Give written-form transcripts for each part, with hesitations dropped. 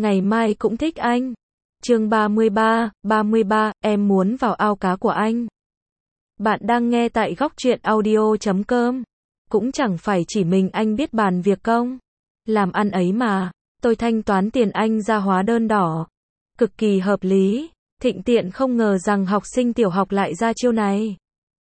ngày mai cũng thích anh. Chương 33, em muốn vào ao cá của anh. Bạn đang nghe tại góc truyện audio.com. Cũng chẳng phải chỉ mình anh biết bàn việc công. Làm ăn ấy mà, tôi thanh toán tiền anh ra hóa đơn đỏ. Cực kỳ hợp lý, Thịnh Tiện không ngờ rằng học sinh tiểu học lại ra chiêu này.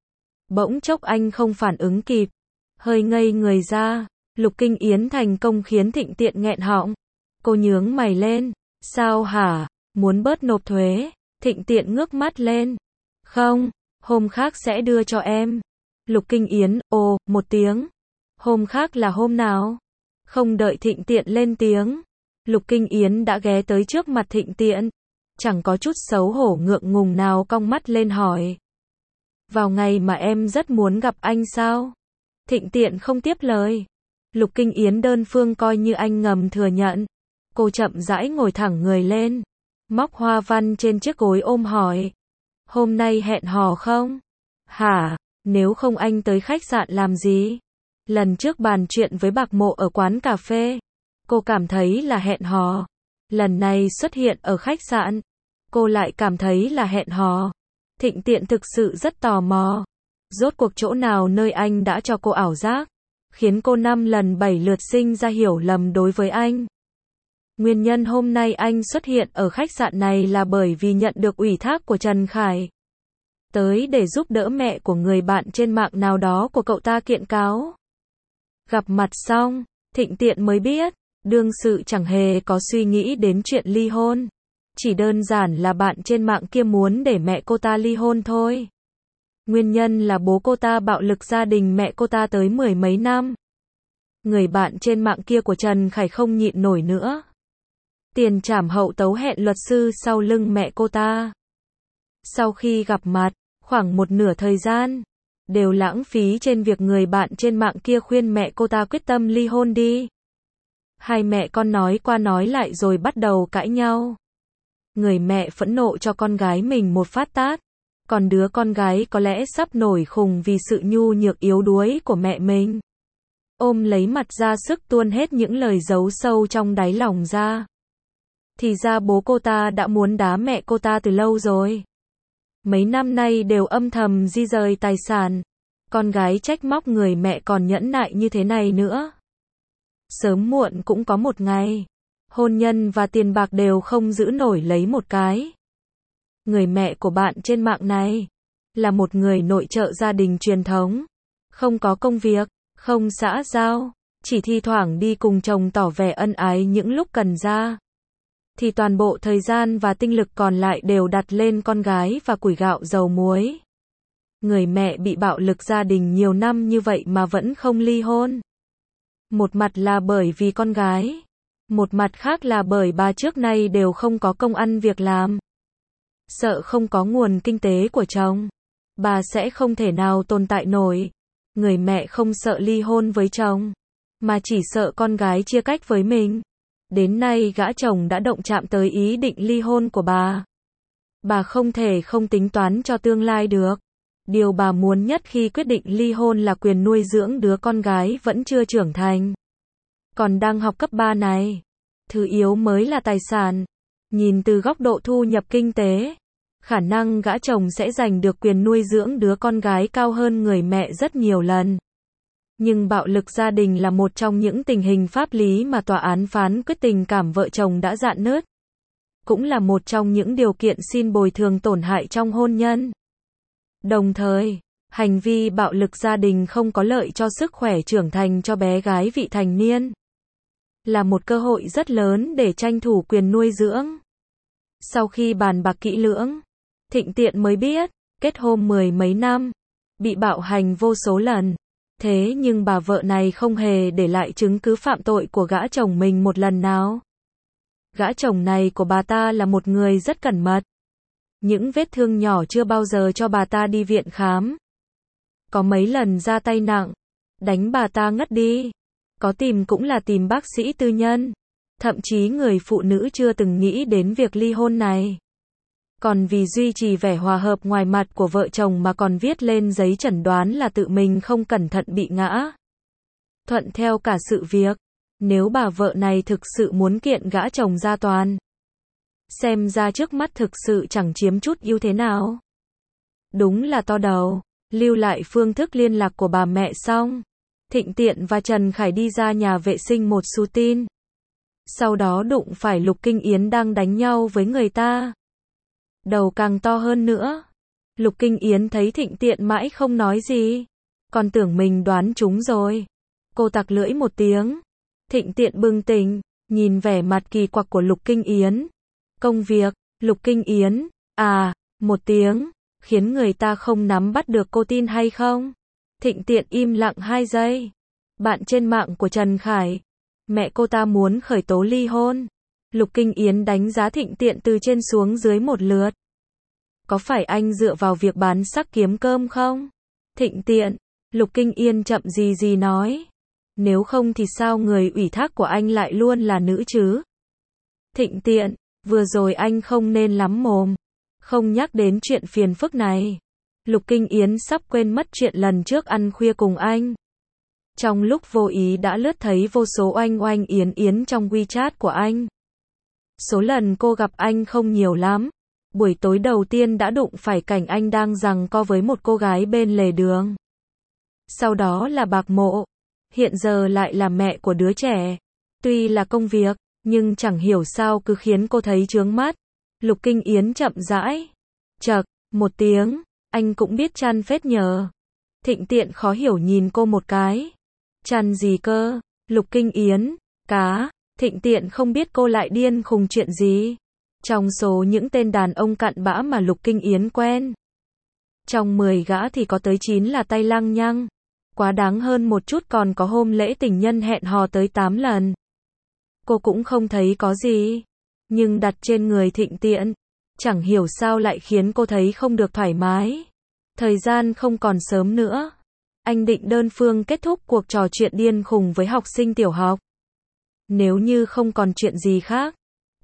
Bỗng chốc anh không phản ứng kịp, hơi ngây người ra. Lục Kinh Yến thành công khiến Thịnh Tiện nghẹn họng. Cô nhướng mày lên, sao hả, muốn bớt nộp thuế? Thịnh Tiện ngước mắt lên. Không, hôm khác sẽ đưa cho em. Lục Kinh Yến, ồ, một tiếng. Hôm khác là hôm nào? Không đợi Thịnh Tiện lên tiếng, Lục Kinh Yến đã ghé tới trước mặt Thịnh Tiện. Chẳng có chút xấu hổ ngượng ngùng nào, cong mắt lên hỏi. Vào ngày mà em rất muốn gặp anh sao? Thịnh Tiện không tiếp lời. Lục Kinh Yến đơn phương coi như anh ngầm thừa nhận. Cô chậm rãi ngồi thẳng người lên, móc hoa văn trên chiếc gối ôm hỏi. Hôm nay hẹn hò không? Hả, nếu không anh tới khách sạn làm gì? Lần trước bàn chuyện với Bạc Mộ ở quán cà phê, cô cảm thấy là hẹn hò. Lần này xuất hiện ở khách sạn, cô lại cảm thấy là hẹn hò. Thịnh Tiện thực sự rất tò mò. Rốt cuộc chỗ nào nơi anh đã cho cô ảo giác, khiến cô 5 lần 7 lượt sinh ra hiểu lầm đối với anh. Nguyên nhân hôm nay anh xuất hiện ở khách sạn này là bởi vì nhận được ủy thác của Trần Khải. Tới để giúp đỡ mẹ của người bạn trên mạng nào đó của cậu ta kiện cáo. Gặp mặt xong, Thịnh Tiện mới biết, đương sự chẳng hề có suy nghĩ đến chuyện ly hôn. Chỉ đơn giản là bạn trên mạng kia muốn để mẹ cô ta ly hôn thôi. Nguyên nhân là bố cô ta bạo lực gia đình mẹ cô ta tới 10 mấy năm. Người bạn trên mạng kia của Trần Khải không nhịn nổi nữa. Tiền trảm hậu tấu hẹn luật sư sau lưng mẹ cô ta. Sau khi gặp mặt, khoảng một nửa thời gian đều lãng phí trên việc người bạn trên mạng kia khuyên mẹ cô ta quyết tâm ly hôn đi. Hai mẹ con nói qua nói lại rồi bắt đầu cãi nhau. Người mẹ phẫn nộ cho con gái mình một phát tát, còn đứa con gái có lẽ sắp nổi khùng vì sự nhu nhược yếu đuối của mẹ mình. Ôm lấy mặt ra sức tuôn hết những lời giấu sâu trong đáy lòng ra. Thì ra bố cô ta đã muốn đá mẹ cô ta từ lâu rồi. Mấy năm nay đều âm thầm di rời tài sản. Con gái trách móc người mẹ còn nhẫn nại như thế này nữa. Sớm muộn cũng có một ngày, hôn nhân và tiền bạc đều không giữ nổi lấy một cái. Người mẹ của bạn trên mạng này là một người nội trợ gia đình truyền thống, không có công việc, không xã giao, chỉ thi thoảng đi cùng chồng tỏ vẻ ân ái những lúc cần ra. Thì toàn bộ thời gian và tinh lực còn lại đều đặt lên con gái và củi gạo dầu muối. Người mẹ bị bạo lực gia đình nhiều năm như vậy mà vẫn không ly hôn. Một mặt là bởi vì con gái, một mặt khác là bởi bà trước nay đều không có công ăn việc làm. Sợ không có nguồn kinh tế của chồng, bà sẽ không thể nào tồn tại nổi. Người mẹ không sợ ly hôn với chồng, mà chỉ sợ con gái chia cách với mình. Đến nay gã chồng đã động chạm tới ý định ly hôn của bà. Bà không thể không tính toán cho tương lai được. Điều bà muốn nhất khi quyết định ly hôn là quyền nuôi dưỡng đứa con gái vẫn chưa trưởng thành, còn đang học cấp 3 này. Thứ yếu mới là tài sản. Nhìn từ góc độ thu nhập kinh tế, khả năng gã chồng sẽ giành được quyền nuôi dưỡng đứa con gái cao hơn người mẹ rất nhiều lần. Nhưng bạo lực gia đình là một trong những tình hình pháp lý mà tòa án phán quyết tình cảm vợ chồng đã rạn nứt. Cũng là một trong những điều kiện xin bồi thường tổn hại trong hôn nhân. Đồng thời, hành vi bạo lực gia đình không có lợi cho sức khỏe trưởng thành cho bé gái vị thành niên. Là một cơ hội rất lớn để tranh thủ quyền nuôi dưỡng. Sau khi bàn bạc kỹ lưỡng, Thịnh Tiện mới biết, kết hôn 10 mấy năm, bị bạo hành vô số lần. Thế nhưng bà vợ này không hề để lại chứng cứ phạm tội của gã chồng mình một lần nào. Gã chồng này của bà ta là một người rất cẩn mật. Những vết thương nhỏ chưa bao giờ cho bà ta đi viện khám. Có mấy lần ra tay nặng, đánh bà ta ngất đi. Có tìm cũng là tìm bác sĩ tư nhân. Thậm chí người phụ nữ chưa từng nghĩ đến việc ly hôn này. Còn vì duy trì vẻ hòa hợp ngoài mặt của vợ chồng mà còn viết lên giấy chẩn đoán là tự mình không cẩn thận bị ngã. Thuận theo cả sự việc. Nếu bà vợ này thực sự muốn kiện gã chồng ra tòa, xem ra trước mắt thực sự chẳng chiếm chút ưu thế nào. Đúng là to đầu. Lưu lại phương thức liên lạc của bà mẹ xong, Thịnh Tiện và Trần Khải đi ra nhà vệ sinh một xu tin. Sau đó đụng phải Lục Kinh Yến đang đánh nhau với người ta. Đầu càng to hơn nữa. Lục Kinh Yến thấy Thịnh Tiện mãi không nói gì, còn tưởng mình đoán trúng rồi. Cô tặc lưỡi một tiếng. Thịnh Tiện bừng tỉnh, nhìn vẻ mặt kỳ quặc của Lục Kinh Yến. Công việc, Lục Kinh Yến, một tiếng, khiến người ta không nắm bắt được cô tin hay không. Thịnh Tiện im lặng 2 giây. Bạn trên mạng của Trần Khải, mẹ cô ta muốn khởi tố ly hôn. Lục Kinh Yến đánh giá Thịnh Tiện từ trên xuống dưới một lượt. Có phải anh dựa vào việc bán sắc kiếm cơm không? Thịnh Tiện, Lục Kinh Yến chậm gì nói. Nếu không thì sao người ủy thác của anh lại luôn là nữ chứ? Thịnh Tiện, vừa rồi anh không nên lắm mồm. Không nhắc đến chuyện phiền phức này. Lục Kinh Yến sắp quên mất chuyện lần trước ăn khuya cùng anh. Trong lúc vô ý đã lướt thấy vô số oanh oanh yến yến trong WeChat của anh. Số lần cô gặp anh không nhiều lắm. Buổi tối đầu tiên đã đụng phải cảnh anh đang giằng co với một cô gái bên lề đường. Sau đó là Bạc Mộ. Hiện giờ lại là mẹ của đứa trẻ. Tuy là công việc, nhưng chẳng hiểu sao cứ khiến cô thấy chướng mắt. Lục Kinh Yến chậm rãi. Chậc, một tiếng, anh cũng biết chăn phết nhờ. Thịnh Tiện khó hiểu nhìn cô một cái. Chăn gì cơ? Lục Kinh Yến, cá. Thịnh Tiện không biết cô lại điên khùng chuyện gì. Trong số những tên đàn ông cặn bã mà Lục Kinh Yến quen, trong 10 gã thì có tới 9 là tay lăng nhăng. Quá đáng hơn một chút còn có hôm lễ tình nhân hẹn hò tới 8 lần. Cô cũng không thấy có gì. Nhưng đặt trên người Thịnh Tiện, chẳng hiểu sao lại khiến cô thấy không được thoải mái. Thời gian không còn sớm nữa. Anh định đơn phương kết thúc cuộc trò chuyện điên khùng với học sinh tiểu học. Nếu như không còn chuyện gì khác.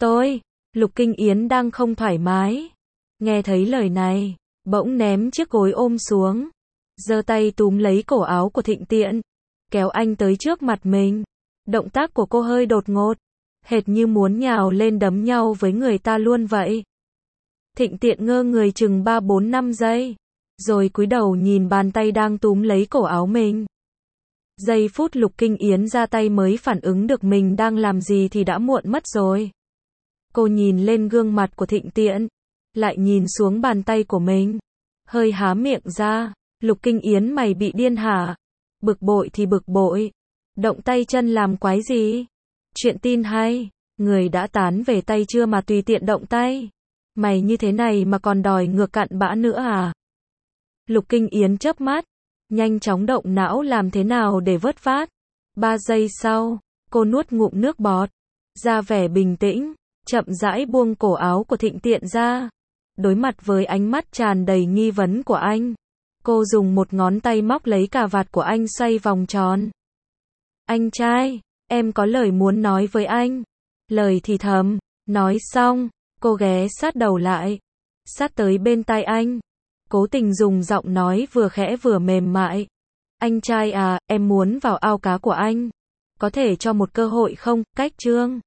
Lục Kinh Yến đang không thoải mái. Nghe thấy lời này, bỗng ném chiếc gối ôm xuống. Giơ tay túm lấy cổ áo của Thịnh Tiện. Kéo anh tới trước mặt mình. Động tác của cô hơi đột ngột. Hệt như muốn nhào lên đấm nhau với người ta luôn vậy. Thịnh Tiện ngơ người chừng 3-4-5 giây. Rồi cúi đầu nhìn bàn tay đang túm lấy cổ áo mình. Giây phút Lục Kinh Yến ra tay mới phản ứng được mình đang làm gì thì đã muộn mất rồi. Cô nhìn lên gương mặt của Thịnh Tiện. Lại nhìn xuống bàn tay của mình. Hơi há miệng ra. Lục Kinh Yến mày bị điên hả? Bực bội thì bực bội. Động tay chân làm quái gì? Chuyện tin hay. Người đã tán về tay chưa mà tùy tiện động tay. Mày như thế này mà còn đòi ngược cặn bã nữa à? Lục Kinh Yến chớp mắt. Nhanh chóng động não làm thế nào để vớt vát. 3 giây sau, cô nuốt ngụm nước bọt. Ra vẻ bình tĩnh, chậm rãi buông cổ áo của Thịnh Tiện ra. Đối mặt với ánh mắt tràn đầy nghi vấn của anh. Cô dùng một ngón tay móc lấy cà vạt của anh xoay vòng tròn. Anh trai, em có lời muốn nói với anh. Lời thì thầm. Nói xong, cô ghé sát đầu lại. Sát tới bên tai anh. Cố tình dùng giọng nói vừa khẽ vừa mềm mại. Anh trai à, em muốn vào ao cá của anh. Có thể cho một cơ hội không, Cách Trương?